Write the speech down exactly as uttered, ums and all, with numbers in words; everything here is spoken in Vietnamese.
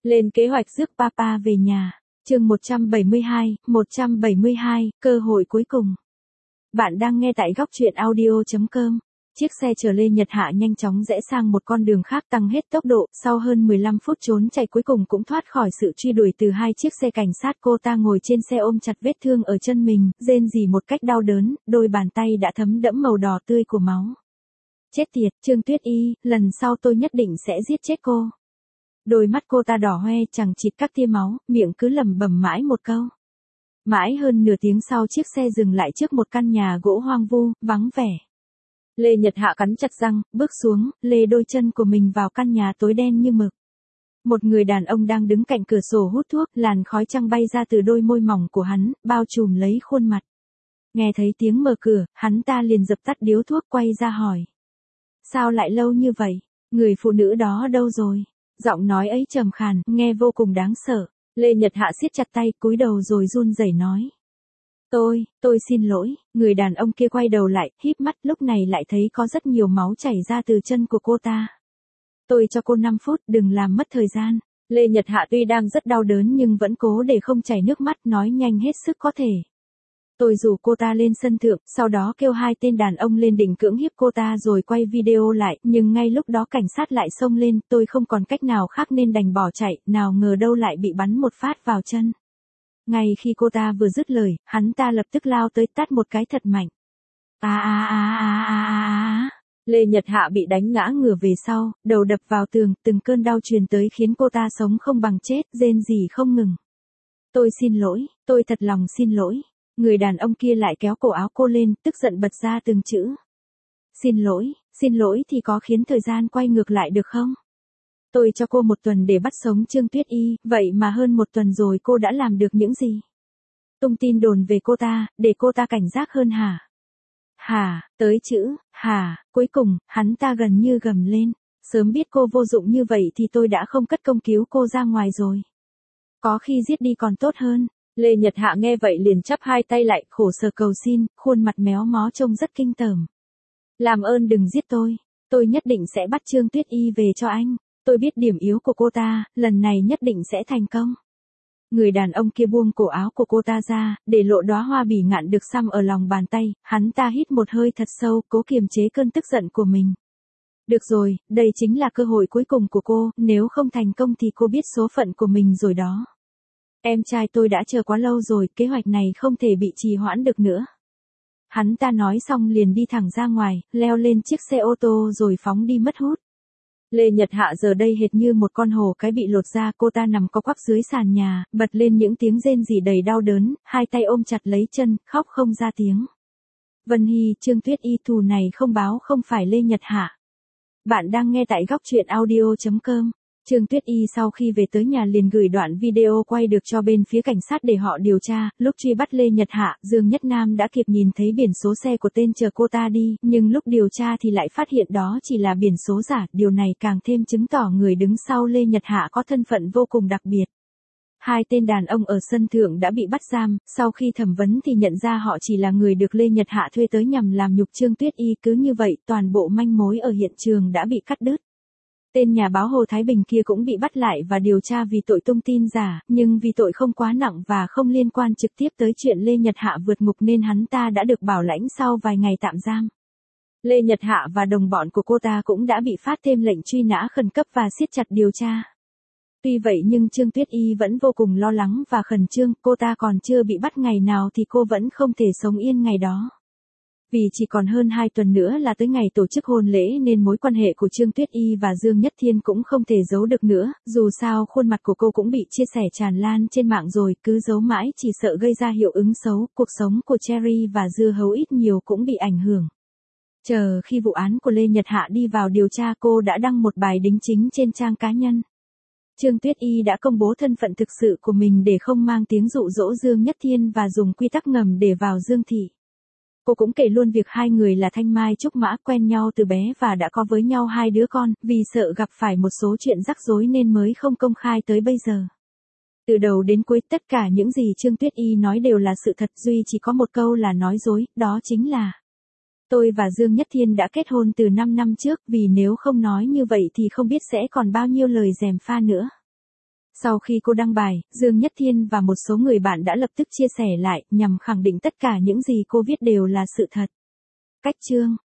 Lên kế hoạch rước papa về nhà. Chương một trăm bảy mươi hai, một trăm bảy mươi hai, cơ hội cuối cùng. Bạn đang nghe tại góc truyện audio chấm com. Chiếc xe chở Lê Nhật Hạ nhanh chóng rẽ sang một con đường khác, tăng hết tốc độ, sau hơn mười lăm phút trốn chạy cuối cùng cũng thoát khỏi sự truy đuổi từ hai chiếc xe cảnh sát. Cô ta ngồi trên xe ôm chặt vết thương ở chân mình, rên rỉ một cách đau đớn, đôi bàn tay đã thấm đẫm màu đỏ tươi của máu. Chết tiệt, Trương Tuyết Y, lần sau tôi nhất định sẽ giết chết cô. Đôi mắt cô ta đỏ hoe chằng chịt các tia máu, miệng cứ lẩm bẩm mãi một câu. Mãi hơn nửa tiếng sau, chiếc xe dừng lại trước một căn nhà gỗ hoang vu, vắng vẻ. Lê Nhật Hạ cắn chặt răng, bước xuống, lê đôi chân của mình vào căn nhà tối đen như mực. Một người đàn ông đang đứng cạnh cửa sổ hút thuốc, làn khói trắng bay ra từ đôi môi mỏng của hắn, bao trùm lấy khuôn mặt. Nghe thấy tiếng mở cửa, hắn ta liền dập tắt điếu thuốc, quay ra hỏi. Sao lại lâu như vậy? Người phụ nữ đó đâu rồi? Giọng nói ấy trầm khàn, nghe vô cùng đáng sợ. Lê Nhật Hạ siết chặt tay, cúi đầu rồi run rẩy nói. Tôi, tôi xin lỗi. Người đàn ông kia quay đầu lại, híp mắt, lúc này lại thấy có rất nhiều máu chảy ra từ chân của cô ta. Tôi cho cô năm phút, đừng làm mất thời gian. Lê Nhật Hạ tuy đang rất đau đớn nhưng vẫn cố để không chảy nước mắt, nói nhanh hết sức có thể. Tôi rủ cô ta lên sân thượng, sau đó kêu hai tên đàn ông lên định cưỡng hiếp cô ta rồi quay video lại, nhưng ngay lúc đó cảnh sát lại xông lên, tôi không còn cách nào khác nên đành bỏ chạy, nào ngờ đâu lại bị bắn một phát vào chân. Ngay khi cô ta vừa dứt lời, hắn ta lập tức lao tới tát một cái thật mạnh. À à à à à à. Lê Nhật Hạ bị đánh ngã ngửa về sau, đầu đập vào tường, từng cơn đau truyền tới khiến cô ta sống không bằng chết, rên rỉ không ngừng. Tôi xin lỗi, tôi thật lòng xin lỗi. Người đàn ông kia lại kéo cổ áo cô lên, tức giận bật ra từng chữ. Xin lỗi, xin lỗi thì có khiến thời gian quay ngược lại được không? Tôi cho cô một tuần để bắt sống Trương Tuyết Y, vậy mà hơn một tuần rồi cô đã làm được những gì? Tung tin đồn về cô ta, để cô ta cảnh giác hơn hả? Hả, tới chữ, hả, cuối cùng, hắn ta gần như gầm lên. Sớm biết cô vô dụng như vậy thì tôi đã không cất công cứu cô ra ngoài rồi. Có khi giết đi còn tốt hơn. Lê Nhật Hạ nghe vậy liền chắp hai tay lại, khổ sở cầu xin, khuôn mặt méo mó trông rất kinh tởm. Làm ơn đừng giết tôi, tôi nhất định sẽ bắt Trương Tuyết Y về cho anh, tôi biết điểm yếu của cô ta, lần này nhất định sẽ thành công. Người đàn ông kia buông cổ áo của cô ta ra, để lộ đóa hoa bỉ ngạn được xăm ở lòng bàn tay, hắn ta hít một hơi thật sâu, cố kiềm chế cơn tức giận của mình. Được rồi, đây chính là cơ hội cuối cùng của cô, nếu không thành công thì cô biết số phận của mình rồi đó. Em trai tôi đã chờ quá lâu rồi, kế hoạch này không thể bị trì hoãn được nữa. Hắn ta nói xong liền đi thẳng ra ngoài, leo lên chiếc xe ô tô rồi phóng đi mất hút. Lê Nhật Hạ giờ đây hệt như một con hổ cái bị lột da, cô ta nằm co quắp dưới sàn nhà, bật lên những tiếng rên rỉ đầy đau đớn, hai tay ôm chặt lấy chân, khóc không ra tiếng. Vân Hy, Trương Tuyết Y, thù này không báo không phải Lê Nhật Hạ. Bạn đang nghe tại góc truyện audio chấm com. Trương Tuyết Y sau khi về tới nhà liền gửi đoạn video quay được cho bên phía cảnh sát để họ điều tra. Lúc truy bắt Lê Nhật Hạ, Dương Nhất Nam đã kịp nhìn thấy biển số xe của tên chờ cô ta đi, nhưng lúc điều tra thì lại phát hiện đó chỉ là biển số giả. Điều này càng thêm chứng tỏ người đứng sau Lê Nhật Hạ có thân phận vô cùng đặc biệt. Hai tên đàn ông ở sân thượng đã bị bắt giam, sau khi thẩm vấn thì nhận ra họ chỉ là người được Lê Nhật Hạ thuê tới nhằm làm nhục Trương Tuyết Y. Cứ như vậy, toàn bộ manh mối ở hiện trường đã bị cắt đứt. Tên nhà báo Hồ Thái Bình kia cũng bị bắt lại và điều tra vì tội tung tin giả, nhưng vì tội không quá nặng và không liên quan trực tiếp tới chuyện Lê Nhật Hạ vượt ngục nên hắn ta đã được bảo lãnh sau vài ngày tạm giam. Lê Nhật Hạ và đồng bọn của cô ta cũng đã bị phát thêm lệnh truy nã khẩn cấp và siết chặt điều tra. Tuy vậy nhưng Trương Tuyết Y vẫn vô cùng lo lắng và khẩn trương, cô ta còn chưa bị bắt ngày nào thì cô vẫn không thể sống yên ngày đó. Vì chỉ còn hơn hai tuần nữa là tới ngày tổ chức hôn lễ nên mối quan hệ của Trương Tuyết Y và Dương Nhất Thiên cũng không thể giấu được nữa, dù sao khuôn mặt của cô cũng bị chia sẻ tràn lan trên mạng rồi, cứ giấu mãi chỉ sợ gây ra hiệu ứng xấu, cuộc sống của Cherry và Dưa Hấu ít nhiều cũng bị ảnh hưởng. Chờ khi vụ án của Lê Nhật Hạ đi vào điều tra, cô đã đăng một bài đính chính trên trang cá nhân. Trương Tuyết Y đã công bố thân phận thực sự của mình để không mang tiếng dụ dỗ Dương Nhất Thiên và dùng quy tắc ngầm để vào Dương thị. Cô cũng kể luôn việc hai người là Thanh Mai Trúc Mã, quen nhau từ bé và đã có với nhau hai đứa con, vì sợ gặp phải một số chuyện rắc rối nên mới không công khai tới bây giờ. Từ đầu đến cuối tất cả những gì Trương Tuyết Y nói đều là sự thật, duy chỉ có một câu là nói dối, đó chính là tôi và Dương Nhất Thiên đã kết hôn từ năm năm trước, vì nếu không nói như vậy thì không biết sẽ còn bao nhiêu lời gièm pha nữa. Sau khi cô đăng bài, Dương Nhất Thiên và một số người bạn đã lập tức chia sẻ lại, nhằm khẳng định tất cả những gì cô viết đều là sự thật. Cách chương